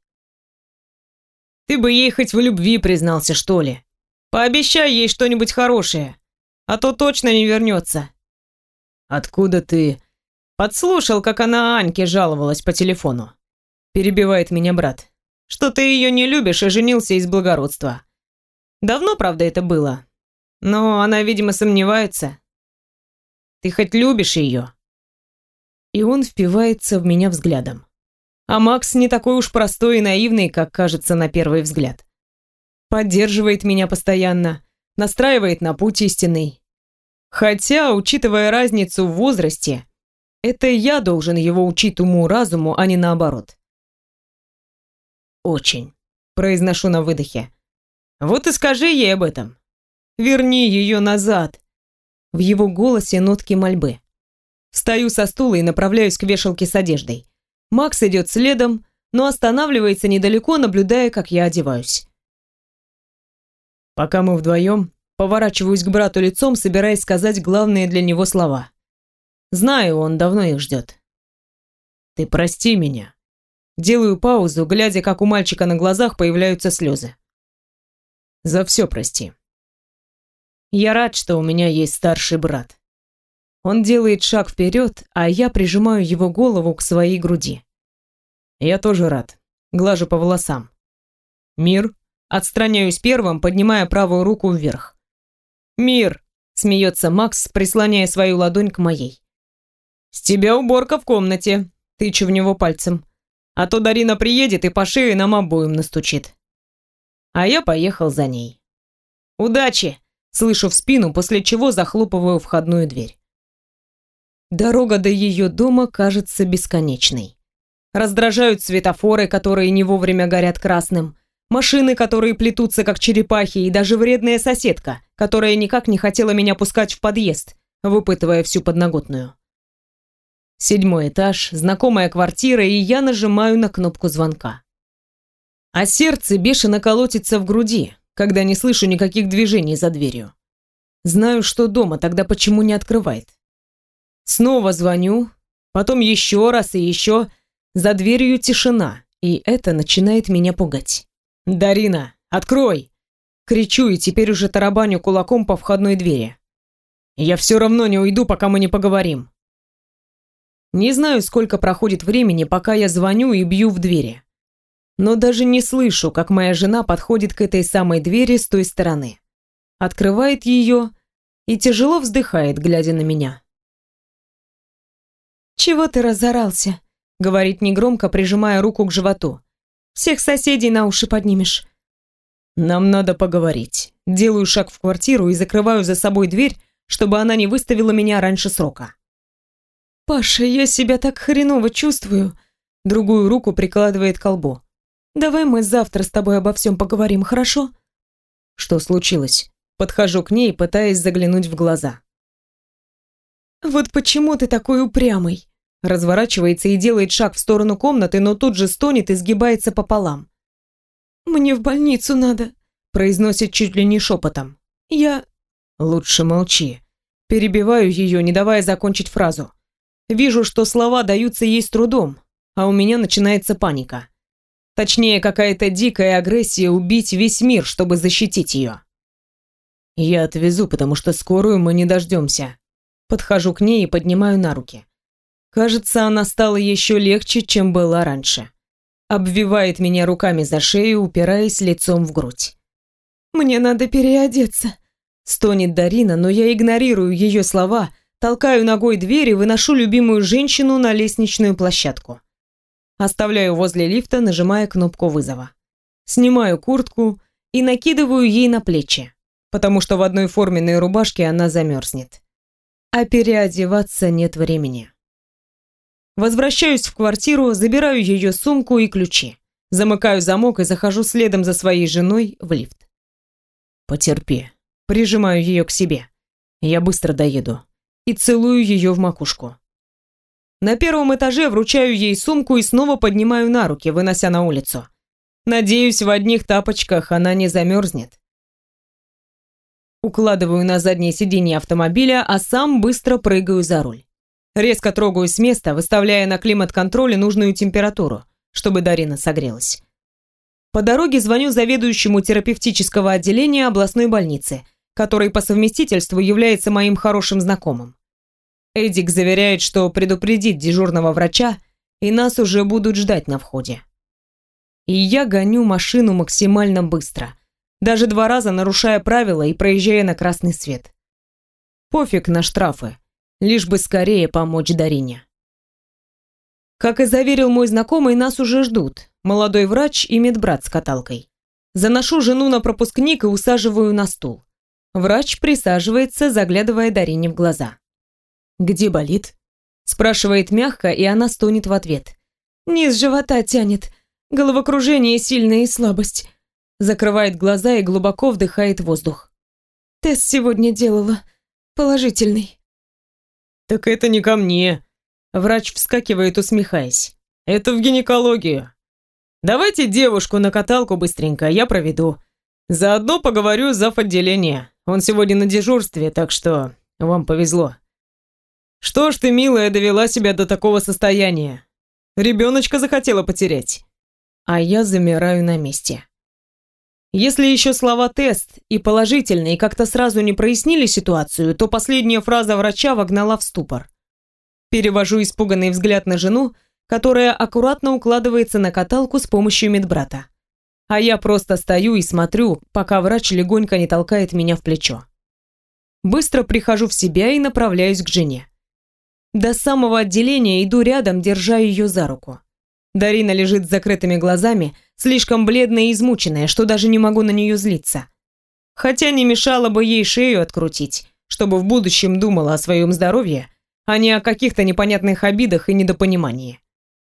«Ты бы ей хоть в любви признался, что ли? Пообещай ей что-нибудь хорошее, а то точно не вернется». «Откуда ты?» «Подслушал, как она Аньке жаловалась по телефону». Перебивает меня брат. «Что ты ее не любишь и женился из благородства. Давно, правда, это было, но она, видимо, сомневается. Ты хоть любишь ее?» И он впивается в меня взглядом. А Макс не такой уж простой и наивный, как кажется на первый взгляд. Поддерживает меня постоянно, настраивает на путь истинный. Хотя, учитывая разницу в возрасте, это я должен его учить уму-разуму, а не наоборот. «Очень», – произношу на выдохе. «Вот и скажи ей об этом. Верни ее назад». В его голосе нотки мольбы. Встаю со стула и направляюсь к вешалке с одеждой. Макс идет следом, но останавливается недалеко, наблюдая, как я одеваюсь. Пока мы вдвоем, поворачиваюсь к брату лицом, собираясь сказать главные для него слова. Знаю, он давно их ждет. «Ты прости меня». Делаю паузу, глядя, как у мальчика на глазах появляются слезы. «За все прости. Я рад, что у меня есть старший брат». Он делает шаг вперед, а я прижимаю его голову к своей груди. «Я тоже рад». Глажу по волосам. «Мир?» Отстраняюсь первым, поднимая правую руку вверх. «Мир!» – смеется Макс, прислоняя свою ладонь к моей. «С тебя уборка в комнате!» – тычу в него пальцем. «А то Дарина приедет и по шее нам обоим настучит». А я поехал за ней. «Удачи!» – слышу в спину, после чего захлопываю входную дверь. Дорога до ее дома кажется бесконечной. Раздражают светофоры, которые не вовремя горят красным, машины, которые плетутся как черепахи, и даже вредная соседка, которая никак не хотела меня пускать в подъезд, выпытывая всю подноготную. Седьмой этаж, знакомая квартира, и я нажимаю на кнопку звонка. А сердце бешено колотится в груди, когда не слышу никаких движений за дверью. Знаю, что дома, тогда почему не открывает? Снова звоню, потом еще раз и еще. За дверью тишина, и это начинает меня пугать. «Дарина, открой!» Кричу и теперь уже тарабаню кулаком по входной двери. «Я все равно не уйду, пока мы не поговорим». Не знаю, сколько проходит времени, пока я звоню и бью в двери. Но даже не слышу, как моя жена подходит к этой самой двери с той стороны. Открывает ее и тяжело вздыхает, глядя на меня. «Чего ты разорался?» — говорит негромко, прижимая руку к животу. «Всех соседей на уши поднимешь». «Нам надо поговорить». Делаю шаг в квартиру и закрываю за собой дверь, чтобы она не выставила меня раньше срока. «Паша, я себя так хреново чувствую». Другую руку прикладывает к колбу. «Давай мы завтра с тобой обо всем поговорим, хорошо?» «Что случилось?» Подхожу к ней, пытаясь заглянуть в глаза. Вот почему ты такой упрямый?» Разворачивается и делает шаг в сторону комнаты, но тут же стонет и сгибается пополам. «Мне в больницу надо», — произносит чуть ли не шепотом. «Я...» «Лучше молчи». Перебиваю ее, не давая закончить фразу. Вижу, что слова даются ей с трудом, а у меня начинается паника. Точнее, какая-то дикая агрессия убить весь мир, чтобы защитить ее. «Я отвезу, потому что скорую мы не дождемся». Подхожу к ней и поднимаю на руки. Кажется, она стала еще легче, чем была раньше. Обвивает меня руками за шею, упираясь лицом в грудь. «Мне надо переодеться», — стонет Дарина, но я игнорирую ее слова, толкаю ногой дверь и выношу любимую женщину на лестничную площадку. Оставляю возле лифта, нажимая кнопку вызова. Снимаю куртку и накидываю ей на плечи, потому что в одной форменной рубашке она замерзнет. А переодеваться нет времени. Возвращаюсь в квартиру, забираю ее сумку и ключи. Замыкаю замок и захожу следом за своей женой в лифт. «Потерпи». Прижимаю ее к себе. Я быстро доеду. И целую ее в макушку. На первом этаже вручаю ей сумку и снова поднимаю на руки, вынося на улицу. Надеюсь, в одних тапочках она не замерзнет. Укладываю на заднее сиденье автомобиля, а сам быстро прыгаю за руль. Резко трогаюсь с места, выставляя на климат-контроле нужную температуру, чтобы Дарина согрелась. По дороге звоню заведующему терапевтического отделения областной больницы, который по совместительству является моим хорошим знакомым. Эдик заверяет, что предупредит дежурного врача, и нас уже будут ждать на входе. И я гоню машину максимально быстро, даже два раза нарушая правила и проезжая на красный свет. Пофиг на штрафы, лишь бы скорее помочь Дарине. Как и заверил мой знакомый, нас уже ждут молодой врач и медбрат с каталкой. Заношу жену на пропускник и усаживаю на стул. Врач присаживается, заглядывая Дарине в глаза. «Где болит?» Спрашивает мягко, и она стонет в ответ. «Низ живота тянет, головокружение сильное и слабость». Закрывает глаза и глубоко вдыхает воздух. «Тест сегодня делала. Положительный». «Так это не ко мне». Врач вскакивает, усмехаясь. «Это в гинекологию. Давайте девушку на каталку быстренько, я проведу. Заодно поговорю с зав. Отделения. Он сегодня на дежурстве, так что вам повезло. Что ж ты, милая, довела себя до такого состояния? Ребеночка захотела потерять». А я замираю на месте. Если еще слова «тест» и «положительный» как-то сразу не прояснили ситуацию, то последняя фраза врача вогнала в ступор. Перевожу испуганный взгляд на жену, которая аккуратно укладывается на каталку с помощью медбрата. А я просто стою и смотрю, пока врач легонько не толкает меня в плечо. Быстро прихожу в себя и направляюсь к жене. До самого отделения иду рядом, держа ее за руку. Дарина лежит с закрытыми глазами, слишком бледная и измученная, что даже не могу на нее злиться. Хотя не мешало бы ей шею открутить, чтобы в будущем думала о своем здоровье, а не о каких-то непонятных обидах и недопонимании.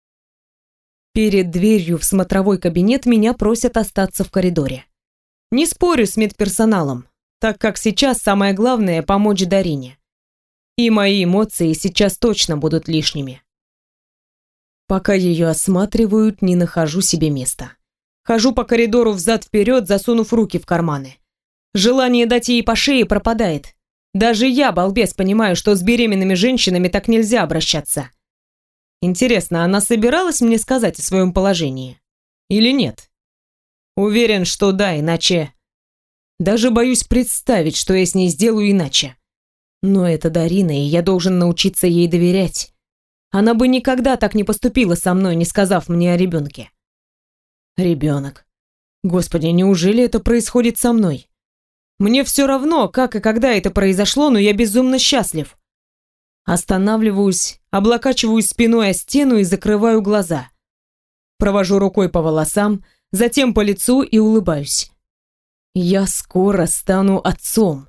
Перед дверью в смотровой кабинет меня просят остаться в коридоре. Не спорю с медперсоналом, так как сейчас самое главное – помочь Дарине. И мои эмоции сейчас точно будут лишними. Пока ее осматривают, не нахожу себе места. Хожу по коридору взад-вперед, засунув руки в карманы. Желание дать ей по шее пропадает. Даже я, балбес, понимаю, что с беременными женщинами так нельзя обращаться. Интересно, она собиралась мне сказать о своем положении? Или нет? Уверен, что да, иначе... Даже боюсь представить, что я с ней сделаю иначе. Но это Дарина, и я должен научиться ей доверять. Она бы никогда так не поступила со мной, не сказав мне о ребенке. Ребенок. Господи, неужели это происходит со мной? Мне все равно, как и когда это произошло, но я безумно счастлив. Останавливаюсь, облокачиваюсь спиной о стену и закрываю глаза. Провожу рукой по волосам, затем по лицу и улыбаюсь. Я скоро стану отцом.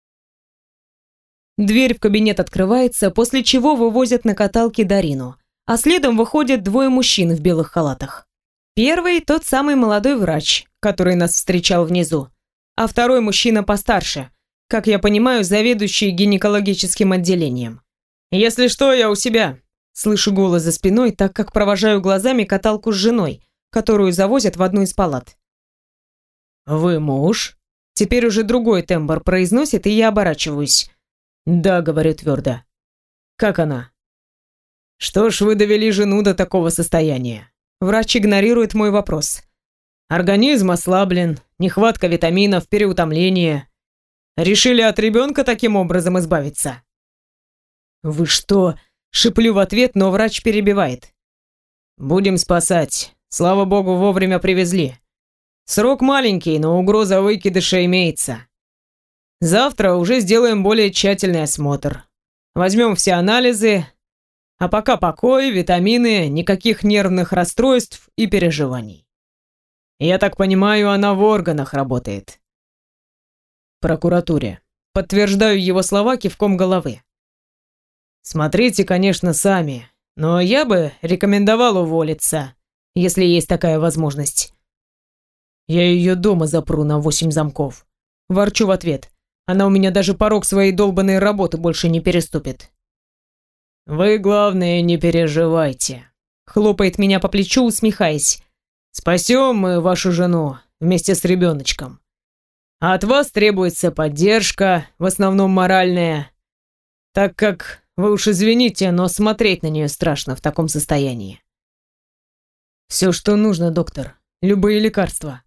Дверь в кабинет открывается, после чего вывозят на каталке Дарину, а следом выходят двое мужчин в белых халатах. Первый – тот самый молодой врач, который нас встречал внизу, а второй мужчина постарше, как я понимаю, заведующий гинекологическим отделением. Если что, я у себя. Слышу голос за спиной, так как провожаю глазами каталку с женой, которую завозят в одну из палат. Вы муж? Теперь уже другой тембр произносит, и я оборачиваюсь. Да, говорю твердо. Как она? Что ж, вы довели жену до такого состояния. Врач игнорирует мой вопрос. Организм ослаблен, нехватка витаминов, переутомление. Решили от ребенка таким образом избавиться? Вы что? Шиплю в ответ, но врач перебивает. Будем спасать. Слава богу, вовремя привезли. Срок маленький, но угроза выкидыша имеется. Завтра уже сделаем более тщательный осмотр. Возьмем все анализы, а пока покой, витамины, никаких нервных расстройств и переживаний. Я так понимаю, она в органах работает. Прокуратуре. Подтверждаю его слова кивком головы. Смотрите, конечно, сами, но я бы рекомендовал уволиться, если есть такая возможность. Я ее дома запру на восемь замков. Ворчу в ответ. Она у меня даже порог своей долбанной работы больше не переступит. Вы, главное, не переживайте. Хлопает меня по плечу, усмехаясь. Спасем мы вашу жену вместе с ребеночком. А от вас требуется поддержка, в основном моральная, так как, вы уж извините, но смотреть на нее страшно в таком состоянии. Все, что нужно, доктор. Любые лекарства.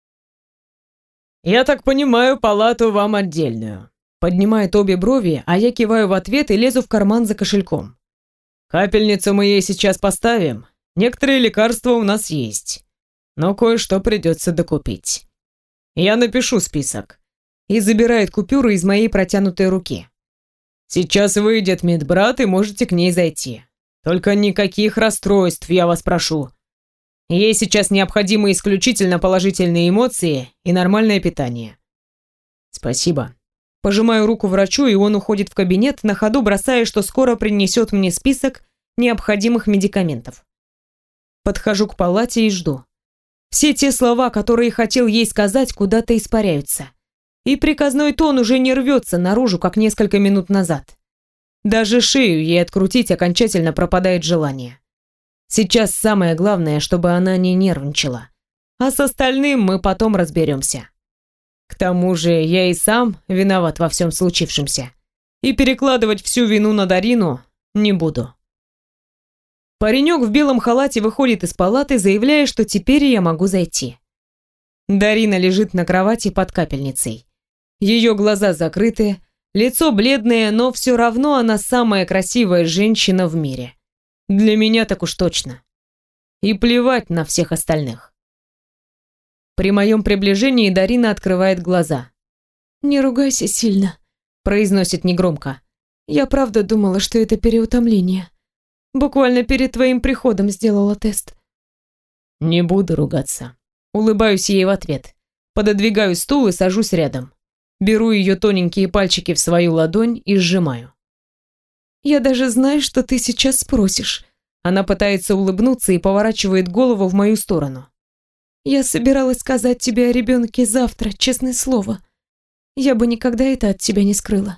Я так понимаю, палату вам отдельную. Поднимает обе брови, а я киваю в ответ и лезу в карман за кошельком. Капельницу мы ей сейчас поставим. Некоторые лекарства у нас есть, но кое-что придется докупить. Я напишу список. И забирает купюры из моей протянутой руки. Сейчас выйдет медбрат, и можете к ней зайти. Только никаких расстройств, я вас прошу. Ей сейчас необходимы исключительно положительные эмоции и нормальное питание. Спасибо. Пожимаю руку врачу, и он уходит в кабинет, на ходу бросая, что скоро принесет мне список необходимых медикаментов. Подхожу к палате и жду. Все те слова, которые хотел ей сказать, куда-то испаряются. И приказной тон уже не рвется наружу, как несколько минут назад. Даже шею ей открутить окончательно пропадает желание. Сейчас самое главное, чтобы она не нервничала. А с остальным мы потом разберемся. К тому же я и сам виноват во всем случившемся. И перекладывать всю вину на Дарину не буду. Паренек в белом халате выходит из палаты, заявляя, что теперь я могу зайти. Дарина лежит на кровати под капельницей. Ее глаза закрыты, лицо бледное, но все равно она самая красивая женщина в мире. Для меня так уж точно. И плевать на всех остальных. При моем приближении Дарина открывает глаза. «Не ругайся сильно», – произносит негромко. «Я правда думала, что это переутомление. Буквально перед твоим приходом сделала тест». «Не буду ругаться». Улыбаюсь ей в ответ. Пододвигаю стул и сажусь рядом. Беру ее тоненькие пальчики в свою ладонь и сжимаю. «Я даже знаю, что ты сейчас спросишь». Она пытается улыбнуться и поворачивает голову в мою сторону. «Я собиралась сказать тебе о ребенке завтра, честное слово. Я бы никогда это от тебя не скрыла».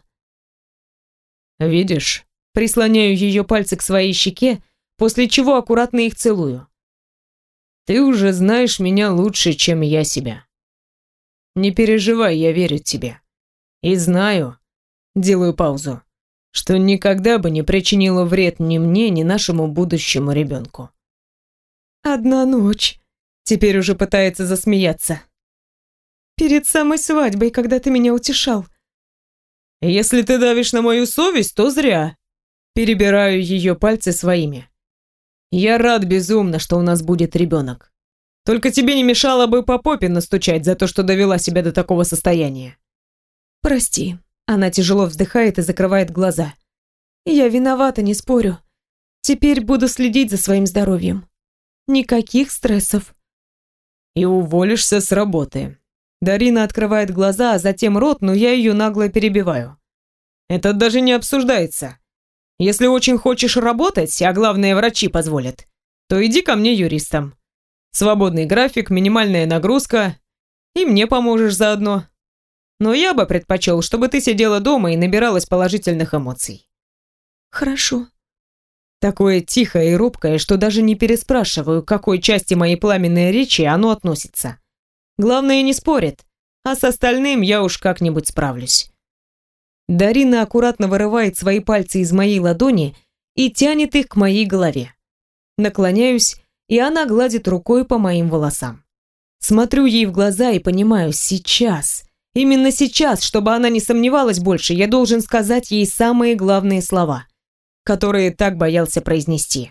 «Видишь?» Прислоняю ее пальцы к своей щеке, после чего аккуратно их целую. «Ты уже знаешь меня лучше, чем я себя. Не переживай, я верю тебе. И знаю...» Делаю паузу. «Что никогда бы не причинила вред ни мне, ни нашему будущему ребенку». «Одна ночь», — теперь уже пытается засмеяться. «Перед самой свадьбой, когда ты меня утешал». «Если ты давишь на мою совесть, то зря». Перебираю ее пальцы своими. «Я рад безумно, что у нас будет ребенок. Только тебе не мешало бы по попе настучать за то, что довела себя до такого состояния». «Прости». Она тяжело вздыхает и закрывает глаза. «Я виновата, не спорю. Теперь буду следить за своим здоровьем. Никаких стрессов». «И уволишься с работы». Дарина открывает глаза, а затем рот, но я ее нагло перебиваю. «Это даже не обсуждается. Если очень хочешь работать, а главное врачи позволят, то иди ко мне юристом. Свободный график, минимальная нагрузка, и мне поможешь заодно. Но я бы предпочел, чтобы ты сидела дома и набиралась положительных эмоций». Хорошо. Такое тихое и робкое, что даже не переспрашиваю, к какой части моей пламенной речи оно относится. Главное, не спорит, а с остальным я уж как-нибудь справлюсь. Дарина аккуратно вырывает свои пальцы из моей ладони и тянет их к моей голове. Наклоняюсь, и она гладит рукой по моим волосам. Смотрю ей в глаза и понимаю, сейчас, именно сейчас, чтобы она не сомневалась больше, я должен сказать ей самые главные слова, которые так боялся произнести.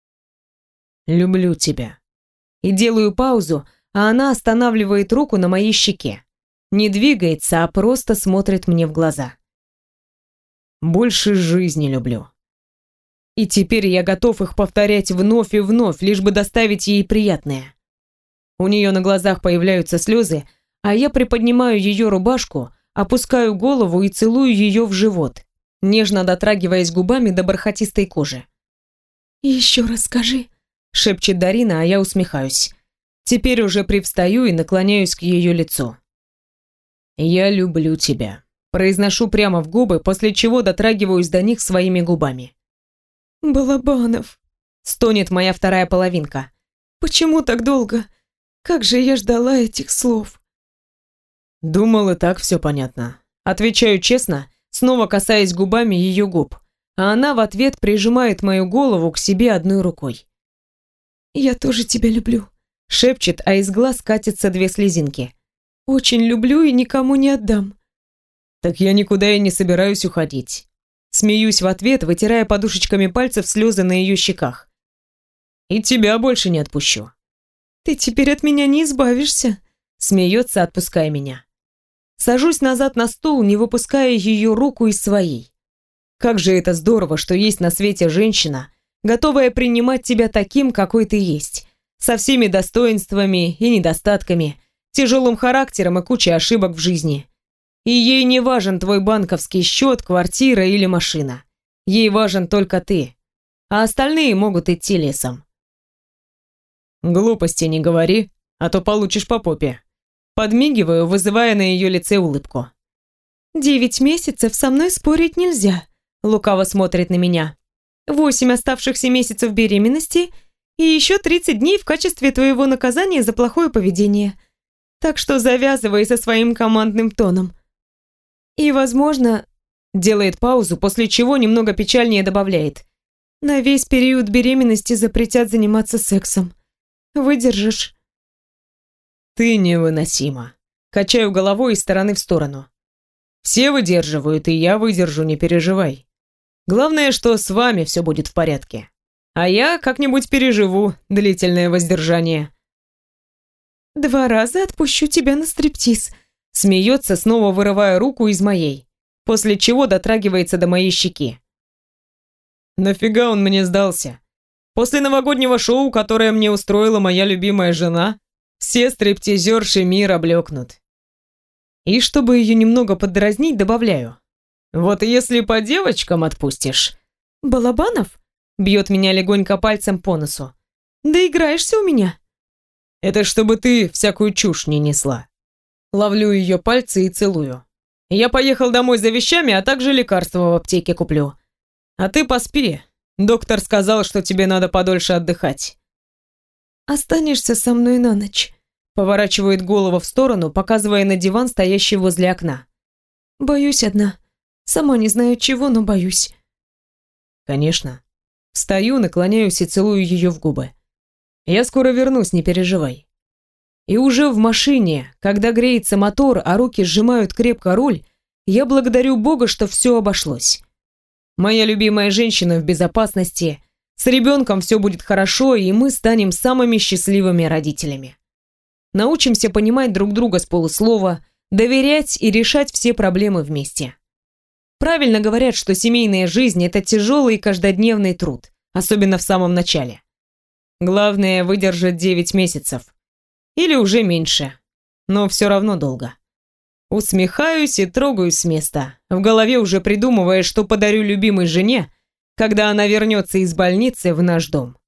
«Люблю тебя». И делаю паузу, а она останавливает руку на моей щеке. Не двигается, а просто смотрит мне в глаза. «Больше жизни люблю». И теперь я готов их повторять вновь и вновь, лишь бы доставить ей приятное. У нее на глазах появляются слезы, а я приподнимаю ее рубашку, опускаю голову и целую ее в живот, нежно дотрагиваясь губами до бархатистой кожи. «Еще раз скажи», — шепчет Дарина, а я усмехаюсь. Теперь уже привстаю и наклоняюсь к ее лицу. «Я люблю тебя», — произношу прямо в губы, после чего дотрагиваюсь до них своими губами. «Балабанов», — стонет моя вторая половинка. «Почему так долго? Как же я ждала этих слов». Думал, и так все понятно. Отвечаю честно, снова касаясь губами ее губ, а она в ответ прижимает мою голову к себе одной рукой. «Я тоже тебя люблю», — шепчет, а из глаз катятся две слезинки. «Очень люблю и никому не отдам». «Так я никуда и не собираюсь уходить». Смеюсь в ответ, вытирая подушечками пальцев слезы на ее щеках. «И тебя больше не отпущу». «Ты теперь от меня не избавишься», — смеется, отпуская меня. Сажусь назад на стул, не выпуская ее руку из своей. Как же это здорово, что есть на свете женщина, готовая принимать тебя таким, какой ты есть, со всеми достоинствами и недостатками, тяжелым характером и кучей ошибок в жизни. И ей не важен твой банковский счет, квартира или машина. Ей важен только ты, а остальные могут идти лесом. Глупости не говори, а то получишь по попе. Подмигиваю, вызывая на ее лице улыбку. «Девять месяцев со мной спорить нельзя», — лукаво смотрит на меня. «Восемь оставшихся месяцев беременности и еще тридцать дней в качестве твоего наказания за плохое поведение. Так что завязывай со своим командным тоном. И, возможно, делает паузу, после чего немного печальнее добавляет: на весь период беременности запретят заниматься сексом. Выдержишь?» «Ты невыносима». Качаю головой из стороны в сторону. «Все выдерживают, и я выдержу, не переживай. Главное, что с вами все будет в порядке. А я как-нибудь переживу длительное воздержание». «Два раза отпущу тебя на стриптиз», — смеется, снова вырывая руку из моей, после чего дотрагивается до моей щеки. «Нафига он мне сдался? После новогоднего шоу, которое мне устроила моя любимая жена, все стриптизерши мира блекнут». И чтобы ее немного поддразнить, добавляю: «Вот если по девочкам отпустишь...» «Балабанов?» — бьет меня легонько пальцем по носу. «Да играешься у меня?» «Это чтобы ты всякую чушь не несла». Ловлю ее пальцы и целую. «Я поехал домой за вещами, а также лекарства в аптеке куплю. А ты поспи. Доктор сказал, что тебе надо подольше отдыхать». «Останешься со мной на ночь?» Поворачивает голову в сторону, показывая на диван, стоящий возле окна. «Боюсь одна. Сама не знаю чего, но боюсь». «Конечно». Встаю, наклоняюсь и целую ее в губы. «Я скоро вернусь, не переживай». И уже в машине, когда греется мотор, а руки сжимают крепко руль, я благодарю Бога, что все обошлось. Моя любимая женщина в безопасности, с ребенком все будет хорошо, и мы станем самыми счастливыми родителями. Научимся понимать друг друга с полуслова, доверять и решать все проблемы вместе. Правильно говорят, что семейная жизнь – это тяжелый и каждодневный труд, особенно в самом начале. Главное – выдержать девять месяцев. Или уже меньше, но все равно долго. Усмехаюсь и трогаюсь с места, в голове уже придумывая, что подарю любимой жене, когда она вернется из больницы в наш дом.